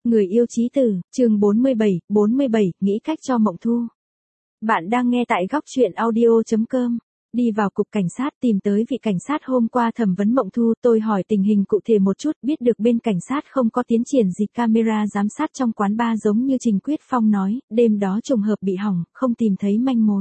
Người yêu chí tử, chương 47, nghĩ cách cho Mộng Thu. Bạn đang nghe tại góc truyện audio.com. Đi vào cục cảnh sát tìm tới vị cảnh sát hôm qua thẩm vấn Mộng Thu, tôi hỏi tình hình cụ thể một chút, biết được bên cảnh sát không có tiến triển gì camera giám sát trong quán bar giống như Trình Quyết Phong nói, đêm đó trùng hợp bị hỏng, không tìm thấy manh mối.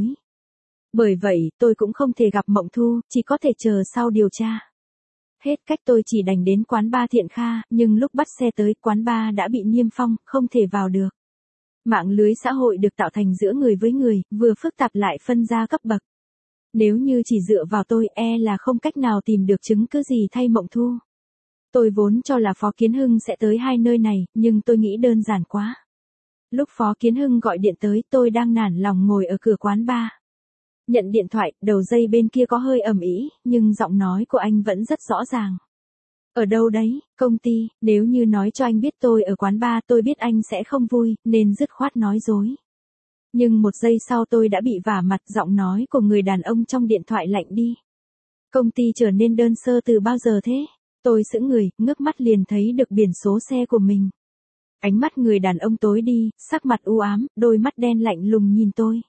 Bởi vậy, tôi cũng không thể gặp Mộng Thu, chỉ có thể chờ sau điều tra. Hết cách tôi chỉ đành đến quán bar Thiện Kha, nhưng lúc bắt xe tới quán bar đã bị niêm phong, không thể vào được. Mạng lưới xã hội được tạo thành giữa người với người, vừa phức tạp lại phân ra cấp bậc. Nếu như chỉ dựa vào tôi là không cách nào tìm được chứng cứ gì thay Mộng Thu. Tôi vốn cho là Phó Kiến Hưng sẽ tới hai nơi này, nhưng tôi nghĩ đơn giản quá. Lúc Phó Kiến Hưng gọi điện tới, tôi đang nản lòng ngồi ở cửa quán bar. Nhận điện thoại, đầu dây bên kia có hơi ầm ĩ, nhưng giọng nói của anh vẫn rất rõ ràng. Ở đâu đấy, công ty, nếu như nói cho anh biết tôi ở quán bar tôi biết anh sẽ không vui, nên dứt khoát nói dối. Nhưng một giây sau tôi đã bị vả mặt, giọng nói của người đàn ông trong điện thoại lạnh đi. Công ty trở nên đơn sơ từ bao giờ thế? Tôi sững người, ngước mắt liền thấy được biển số xe của mình. Ánh mắt người đàn ông tối đi, sắc mặt u ám, đôi mắt đen lạnh lùng nhìn tôi.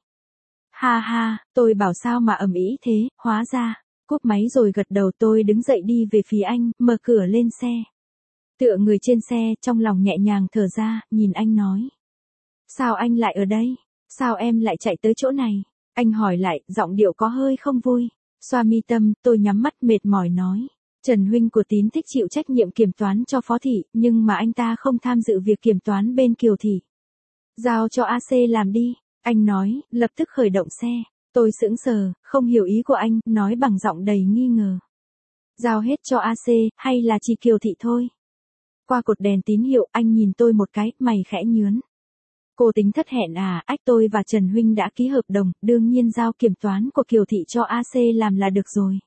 Ha ha, tôi bảo sao mà ầm ĩ thế, hóa ra, cúp máy rồi gật đầu. Tôi đứng dậy đi về phía anh, mở cửa lên xe. Tựa người trên xe, trong lòng nhẹ nhàng thở ra, nhìn anh nói. Sao anh lại ở đây? Sao em lại chạy tới chỗ này? Anh hỏi lại, giọng điệu có hơi không vui. Xoa mi tâm, tôi nhắm mắt mệt mỏi nói. Trần huynh của Tín thích chịu trách nhiệm kiểm toán cho Phó Thị, nhưng mà anh ta không tham dự việc kiểm toán bên Kiều Thị. Giao cho AC làm đi. Anh nói, lập tức khởi động xe. Tôi sững sờ, không hiểu ý của anh, nói bằng giọng đầy nghi ngờ. Giao hết cho AC, hay là chỉ Kiều Thị thôi? Qua cột đèn tín hiệu, anh nhìn tôi một cái, mày khẽ nhướn. Cô tính thất hẹn à? Ách, tôi và Trần huynh đã ký hợp đồng, đương nhiên giao kiểm toán của Kiều Thị cho AC làm là được rồi.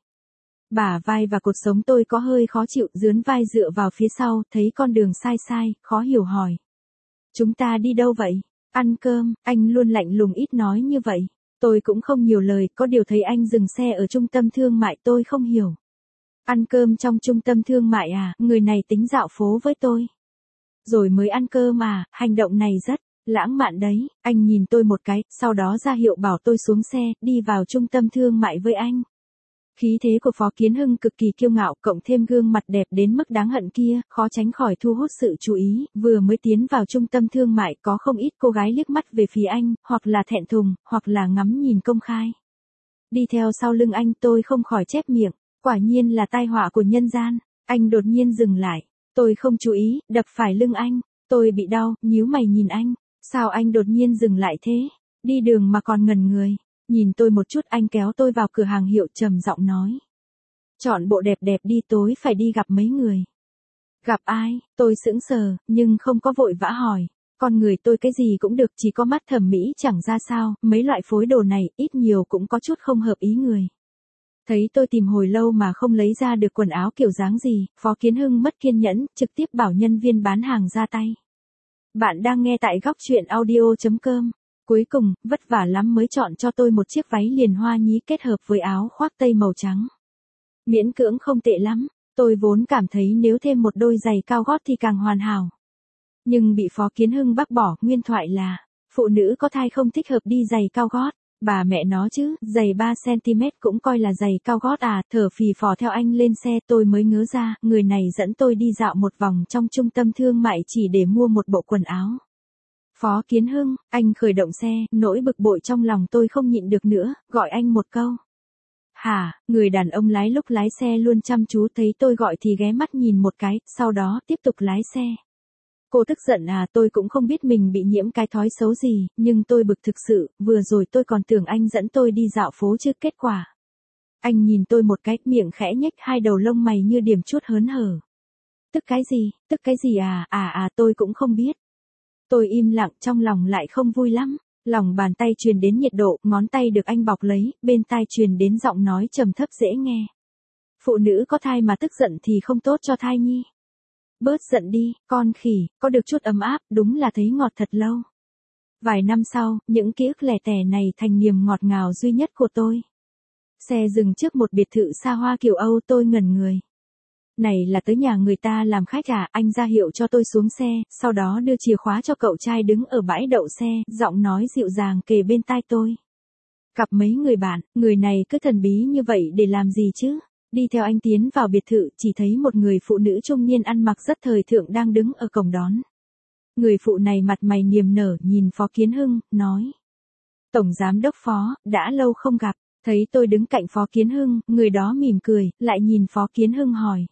Bả vai và cột sống tôi có hơi khó chịu, dướn vai dựa vào phía sau, thấy con đường sai sai, khó hiểu hỏi. Chúng ta đi đâu vậy? Ăn cơm, anh luôn lạnh lùng ít nói như vậy. Tôi cũng không nhiều lời, có điều thấy anh dừng xe ở trung tâm thương mại tôi không hiểu. Ăn cơm trong trung tâm thương mại à, người này tính dạo phố với tôi. Rồi mới ăn cơm à, hành động này rất lãng mạn đấy. Anh nhìn tôi một cái, sau đó ra hiệu bảo tôi xuống xe, đi vào trung tâm thương mại với anh. Khí thế của Phó Kiến Hưng cực kỳ kiêu ngạo, cộng thêm gương mặt đẹp đến mức đáng hận kia, khó tránh khỏi thu hút sự chú ý. Vừa mới tiến vào trung tâm thương mại có không ít cô gái liếc mắt về phía anh, hoặc là thẹn thùng, hoặc là ngắm nhìn công khai. Đi theo sau lưng anh tôi không khỏi chép miệng, quả nhiên là tai họa của nhân gian. Anh đột nhiên dừng lại, tôi không chú ý, đập phải lưng anh, tôi bị đau, nhíu mày nhìn anh, sao anh đột nhiên dừng lại thế, đi đường mà còn ngẩn người. Nhìn tôi một chút, anh kéo tôi vào cửa hàng hiệu, trầm giọng nói. Chọn bộ đẹp đẹp đi, tối phải đi gặp mấy người. Gặp ai? Tôi sững sờ, nhưng không có vội vã hỏi. Con người tôi cái gì cũng được, chỉ có mắt thẩm mỹ chẳng ra sao, mấy loại phối đồ này, ít nhiều cũng có chút không hợp ý người. Thấy tôi tìm hồi lâu mà không lấy ra được quần áo kiểu dáng gì, Phó Kiến Hưng mất kiên nhẫn, trực tiếp bảo nhân viên bán hàng ra tay. Bạn đang nghe tại góc truyện audio.com. Cuối cùng, vất vả lắm mới chọn cho tôi một chiếc váy liền hoa nhí kết hợp với áo khoác tây màu trắng. Miễn cưỡng không tệ lắm, tôi vốn cảm thấy nếu thêm một đôi giày cao gót thì càng hoàn hảo. Nhưng bị Phó Kiến Hưng bác bỏ, nguyên thoại là, phụ nữ có thai không thích hợp đi giày cao gót. Bà mẹ nó chứ, giày 3cm cũng coi là giày cao gót à, thở phì phò theo anh lên xe. Tôi mới ngớ ra, người này dẫn tôi đi dạo một vòng trong trung tâm thương mại chỉ để mua một bộ quần áo. Phó Kiến Hưng, anh khởi động xe, nỗi bực bội trong lòng tôi không nhịn được nữa, gọi anh một câu. Hả, người đàn ông lái lúc lái xe luôn chăm chú, thấy tôi gọi thì ghé mắt nhìn một cái, sau đó tiếp tục lái xe. Cô tức giận à? Tôi cũng không biết mình bị nhiễm cái thói xấu gì, nhưng tôi bực thực sự, vừa rồi tôi còn tưởng anh dẫn tôi đi dạo phố chứ, kết quả. Anh nhìn tôi một cái, miệng khẽ nhếch, hai đầu lông mày như điểm chút hớn hở. Tức cái gì à, tôi cũng không biết. Tôi im lặng, trong lòng lại không vui lắm. Lòng bàn tay truyền đến nhiệt độ, ngón tay được anh bọc lấy, bên tai truyền đến giọng nói trầm thấp dễ nghe. Phụ nữ có thai mà tức giận thì không tốt cho thai nhi. Bớt giận đi, con khỉ, có được chút ấm áp, đúng là thấy ngọt thật lâu. Vài năm sau, những ký ức lẻ tẻ này thành niềm ngọt ngào duy nhất của tôi. Xe dừng trước một biệt thự xa hoa kiểu Âu, tôi ngẩn người. Này là tới nhà người ta làm khách à, anh ra hiệu cho tôi xuống xe, sau đó đưa chìa khóa cho cậu trai đứng ở bãi đậu xe, giọng nói dịu dàng kề bên tai tôi. Gặp mấy người bạn, người này cứ thần bí như vậy để làm gì chứ? Đi theo anh tiến vào biệt thự, chỉ thấy một người phụ nữ trung niên ăn mặc rất thời thượng đang đứng ở cổng đón. Người phụ này mặt mày niềm nở nhìn Phó Kiến Hưng, nói. Tổng Giám đốc Phó, đã lâu không gặp, thấy tôi đứng cạnh Phó Kiến Hưng, người đó mỉm cười, lại nhìn Phó Kiến Hưng hỏi.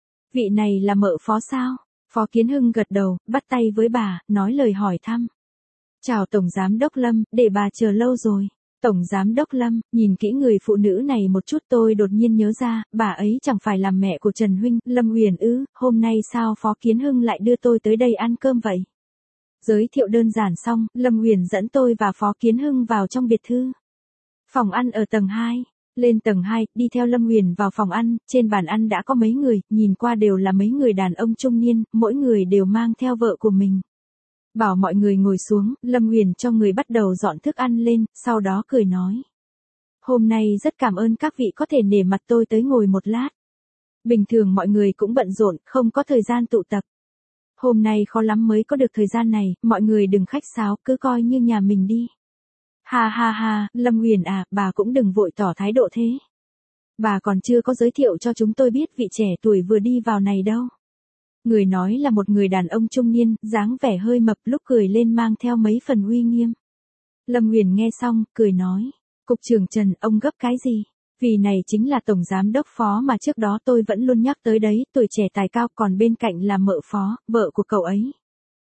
Vị này là mợ Phó sao? Phó Kiến Hưng gật đầu, bắt tay với bà, nói lời hỏi thăm. Chào Tổng Giám đốc Lâm, để bà chờ lâu rồi. Tổng Giám đốc Lâm, nhìn kỹ người phụ nữ này một chút tôi đột nhiên nhớ ra, bà ấy chẳng phải là mẹ của Trần Huynh, Lâm Huyền ư, hôm nay sao Phó Kiến Hưng lại đưa tôi tới đây ăn cơm vậy? Giới thiệu đơn giản xong, Lâm Huyền dẫn tôi và Phó Kiến Hưng vào trong biệt thự. Phòng ăn ở tầng 2. Lên tầng 2, đi theo Lâm Huyền vào phòng ăn, trên bàn ăn đã có mấy người, nhìn qua đều là mấy người đàn ông trung niên, mỗi người đều mang theo vợ của mình. Bảo mọi người ngồi xuống, Lâm Huyền cho người bắt đầu dọn thức ăn lên, sau đó cười nói. Hôm nay rất cảm ơn các vị có thể nể mặt tôi tới ngồi một lát. Bình thường mọi người cũng bận rộn, không có thời gian tụ tập. Hôm nay khó lắm mới có được thời gian này, mọi người đừng khách sáo, cứ coi như nhà mình đi. Ha ha ha, Lâm Huyền à, bà cũng đừng vội tỏ thái độ thế. Bà còn chưa có giới thiệu cho chúng tôi biết vị trẻ tuổi vừa đi vào này đâu. Người nói là một người đàn ông trung niên, dáng vẻ hơi mập, lúc cười lên mang theo mấy phần uy nghiêm. Lâm Huyền nghe xong, cười nói. Cục trưởng Trần, ông gấp cái gì? Vì này chính là Tổng Giám đốc Phó mà trước đó tôi vẫn luôn nhắc tới đấy, tuổi trẻ tài cao, còn bên cạnh là mợ Phó, vợ của cậu ấy.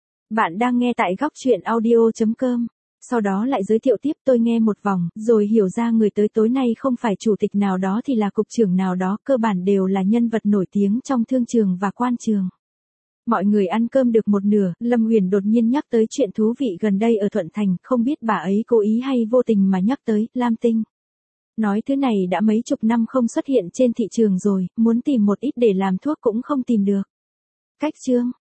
Bạn đang nghe tại góc truyện audio.com. Sau đó lại giới thiệu tiếp, tôi nghe một vòng, rồi hiểu ra người tới tối nay không phải chủ tịch nào đó thì là cục trưởng nào đó, cơ bản đều là nhân vật nổi tiếng trong thương trường và quan trường. Mọi người ăn cơm được một nửa, Lâm Huyền đột nhiên nhắc tới chuyện thú vị gần đây ở Thuận Thành, không biết bà ấy cố ý hay vô tình mà nhắc tới, Lam Tinh. Nói thứ này đã mấy chục năm không xuất hiện trên thị trường rồi, muốn tìm một ít để làm thuốc cũng không tìm được. Cách chương